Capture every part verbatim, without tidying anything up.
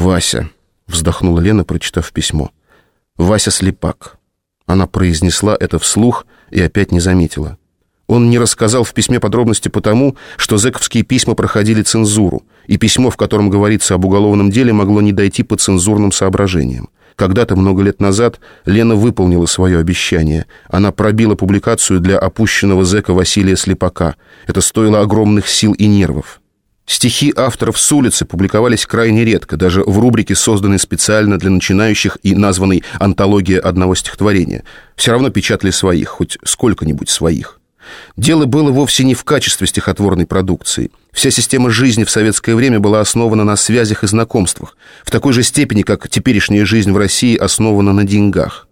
«Вася», — вздохнула Лена, прочитав письмо. «Вася Слепак». Она произнесла это вслух и опять не заметила. Он не рассказал в письме подробности потому, что зэковские письма проходили цензуру, и письмо, в котором говорится об уголовном деле, могло не дойти по цензурным соображениям. Когда-то, много лет назад, Лена выполнила свое обещание. Она пробила публикацию для опущенного зэка Василия Слепака. Это стоило огромных сил и нервов. Стихи авторов с улицы публиковались крайне редко, даже в рубрике, созданной специально для начинающих и названной «Антология одного стихотворения». Все равно печатали своих, хоть сколько-нибудь своих. Дело было вовсе не в качестве стихотворной продукции. Вся система жизни в советское время была основана на связях и знакомствах, в такой же степени, как теперешняя жизнь в России основана на деньгах.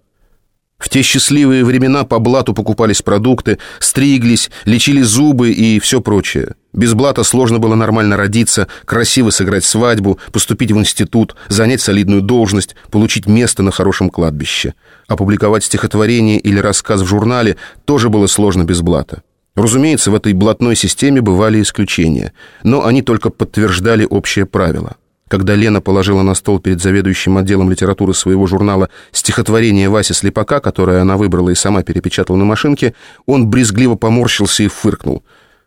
В те счастливые времена по блату покупались продукты, стриглись, лечили зубы и все прочее. Без блата сложно было нормально родиться, красиво сыграть свадьбу, поступить в институт, занять солидную должность, получить место на хорошем кладбище. Опубликовать стихотворение или рассказ в журнале тоже было сложно без блата. Разумеется, в этой блатной системе бывали исключения, но они только подтверждали общее правило. Когда Лена положила на стол перед заведующим отделом литературы своего журнала стихотворение Васи Слепака, которое она выбрала и сама перепечатала на машинке, он брезгливо поморщился и фыркнул.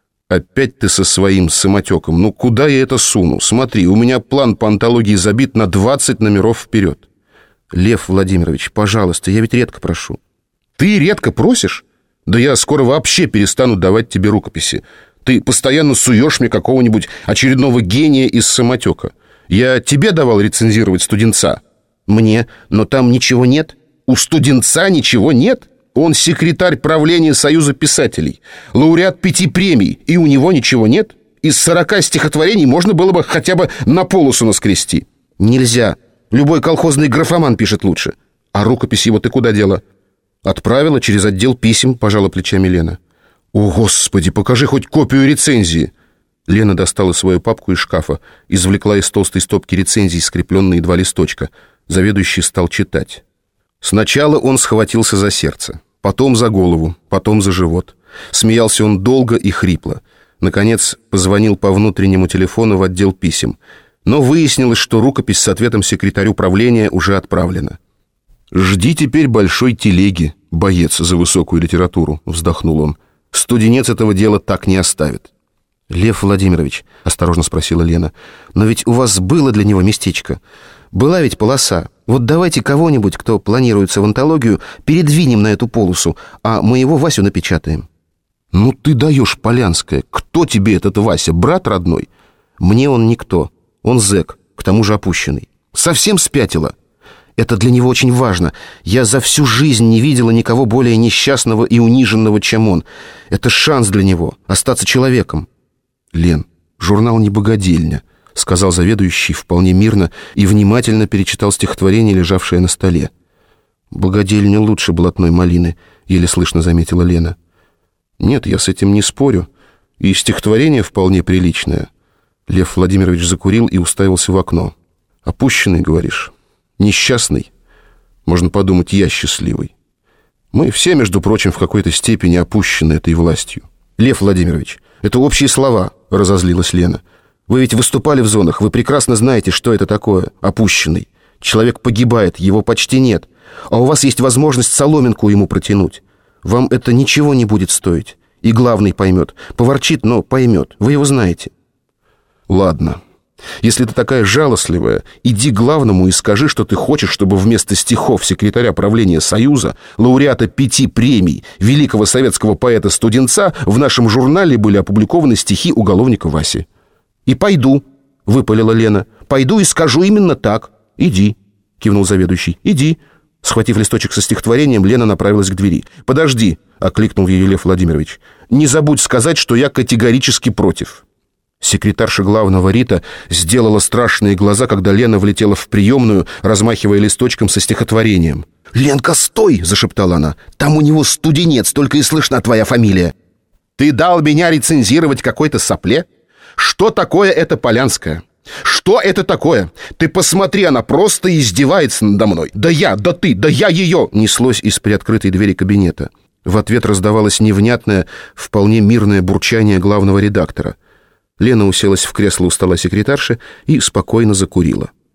«Опять ты со своим самотеком. Ну, куда я это суну? Смотри, у меня план по антологии забит на двадцать номеров вперед». «Лев Владимирович, пожалуйста, я ведь редко прошу». «Ты редко просишь? Да я скоро вообще перестану давать тебе рукописи. Ты постоянно суешь мне какого-нибудь очередного гения из самотека. Я тебе давал рецензировать «Студенца». Мне? Но там ничего нет. У «Студенца» ничего нет? Он секретарь правления Союза писателей, лауреат пяти премий, и у него ничего нет? Из сорока стихотворений можно было бы хотя бы на полосу наскрести. Нельзя. Любой колхозный графоман пишет лучше. А рукопись его ты куда дела? Отправила через отдел писем, пожала плечами Лена. О, Господи, покажи хоть копию рецензии. Лена достала свою папку из шкафа, извлекла из толстой стопки рецензий скрепленные два листочка. Заведующий стал читать. Сначала он схватился за сердце, потом за голову, потом за живот. Смеялся он долго и хрипло. Наконец позвонил по внутреннему телефону в отдел писем. Но выяснилось, что рукопись с ответом секретарю правления уже отправлена. «Жди теперь большой телеги, боец за высокую литературу», — вздохнул он. «Студенец этого дела так не оставит». «Лев Владимирович», — осторожно спросила Лена, «но ведь у вас было для него местечко. Была ведь полоса. Вот давайте кого-нибудь, кто планируется в антологию, передвинем на эту полосу, а мы его Васю напечатаем». «Ну ты даешь, Полянская. Кто тебе этот Вася, брат родной?» «Мне он никто. Он зэк, к тому же опущенный. Совсем спятила. Это для него очень важно. Я за всю жизнь не видела никого более несчастного и униженного, чем он. Это шанс для него — остаться человеком». «Лен, журнал не богадельня», — сказал заведующий вполне мирно и внимательно перечитал стихотворение, лежавшее на столе. «Богадельня лучше блатной малины», — еле слышно заметила Лена. «Нет, я с этим не спорю. И стихотворение вполне приличное». Лев Владимирович закурил и уставился в окно. «Опущенный, говоришь? Несчастный? Можно подумать, я счастливый. Мы все, между прочим, в какой-то степени опущены этой властью». «Лев Владимирович, это общие слова», — разозлилась Лена. «Вы ведь выступали в зонах, вы прекрасно знаете, что это такое, опущенный. Человек погибает, его почти нет. А у вас есть возможность соломинку ему протянуть. Вам это ничего не будет стоить. И главный поймет. Поворчит, но поймет. Вы его знаете». «Ладно. Если ты такая жалостливая, иди к главному и скажи, что ты хочешь, чтобы вместо стихов секретаря правления Союза, лауреата пяти премий, великого советского поэта-студенца, в нашем журнале были опубликованы стихи уголовника Васи». «И пойду», — выпалила Лена. «Пойду и скажу именно так». «Иди», — кивнул заведующий. «Иди». Схватив листочек со стихотворением, Лена направилась к двери. «Подожди», — окликнул ее Лев Владимирович. «Не забудь сказать, что я категорически против». Секретарша главного рита сделала страшные глаза, когда Лена влетела в приемную, размахивая листочком со стихотворением. «Ленка, стой!» — зашептала она. «Там у него студенец, только и слышна твоя фамилия». «Ты дал меня рецензировать какой-то сопле? Что такое это Полянская? Что это такое? Ты посмотри, она просто издевается надо мной. Да я, да ты, да я ее!» Неслось из приоткрытой двери кабинета. В ответ раздавалось невнятное, вполне мирное бурчание главного редактора. Лена уселась в кресло у стола секретарши и спокойно закурила.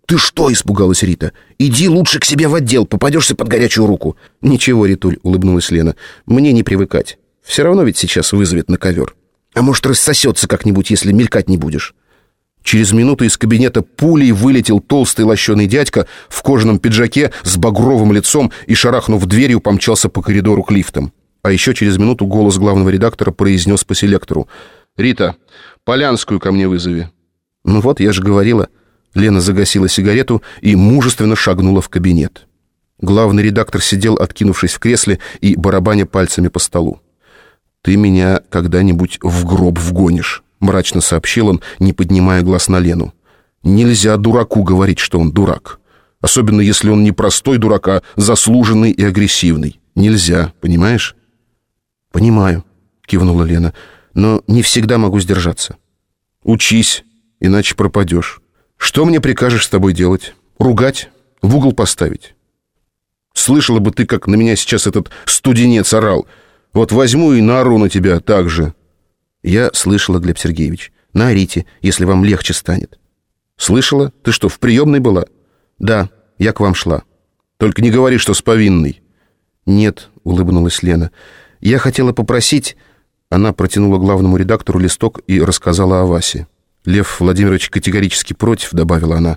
«Ты что?» — испугалась Рита. «Иди лучше к себе в отдел, попадешься под горячую руку». «Ничего, Ритуль», — улыбнулась Лена, — «мне не привыкать. Все равно ведь сейчас вызовет на ковер. А может, рассосется как-нибудь, если мелькать не будешь». Через минуту из кабинета пулей вылетел толстый лощеный дядька в кожаном пиджаке с багровым лицом и, шарахнув дверью, помчался по коридору к лифтам. А еще через минуту голос главного редактора произнес по селектору: «Рита, Полянскую ко мне вызови». «Ну вот, я же говорила». Лена загасила сигарету и мужественно шагнула в кабинет. Главный редактор сидел, откинувшись в кресле и барабаня пальцами по столу. «Ты меня когда-нибудь в гроб вгонишь», — мрачно сообщил он, не поднимая глаз на Лену. «Нельзя дураку говорить, что он дурак. Особенно, если он не простой дурак, а заслуженный и агрессивный. Нельзя, понимаешь?» «Понимаю», — кивнула Лена, — «но не всегда могу сдержаться». «Учись, иначе пропадешь. Что мне прикажешь с тобой делать? Ругать? В угол поставить? Слышала бы ты, как на меня сейчас этот студенец орал. Вот возьму и наору на тебя так же». «Я слышала, Глеб Сергеевич. Наорите, если вам легче станет». «Слышала? Ты что, в приемной была?» «Да, я к вам шла». «Только не говори, что с повинной». «Нет», — улыбнулась Лена. «Я хотела попросить...» Она протянула главному редактору листок и рассказала о Васе. «Лев Владимирович категорически против», — добавила она.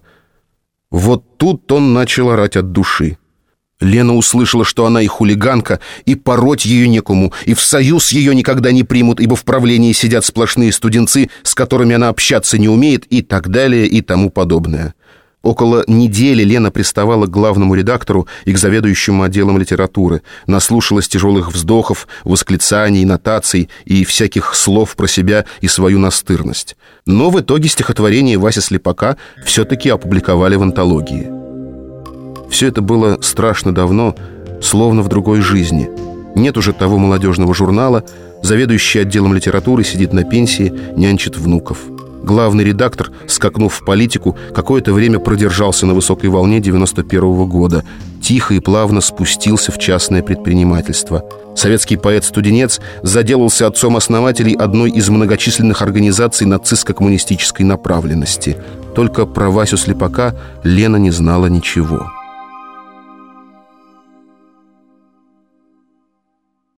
Вот тут он начал орать от души. Лена услышала, что она и хулиганка, и пороть ее некому, и в союз ее никогда не примут, ибо в правлении сидят сплошные студенцы, с которыми она общаться не умеет, и так далее, и тому подобное. Около недели Лена приставала к главному редактору и к заведующему отделом литературы, наслушалась тяжелых вздохов, восклицаний, нотаций и всяких слов про себя и свою настырность. Но в итоге стихотворение Васи Слепака все-таки опубликовали в антологии. Все это было страшно давно, словно в другой жизни. Нет уже того молодежного журнала, заведующий отделом литературы сидит на пенсии, нянчит внуков. Главный редактор, скакнув в политику, какое-то время продержался на высокой волне девяносто первого года, тихо и плавно спустился в частное предпринимательство. Советский поэт-студенец заделался отцом основателей одной из многочисленных организаций нацистско-коммунистической направленности. Только про Васю Слепака Лена не знала ничего.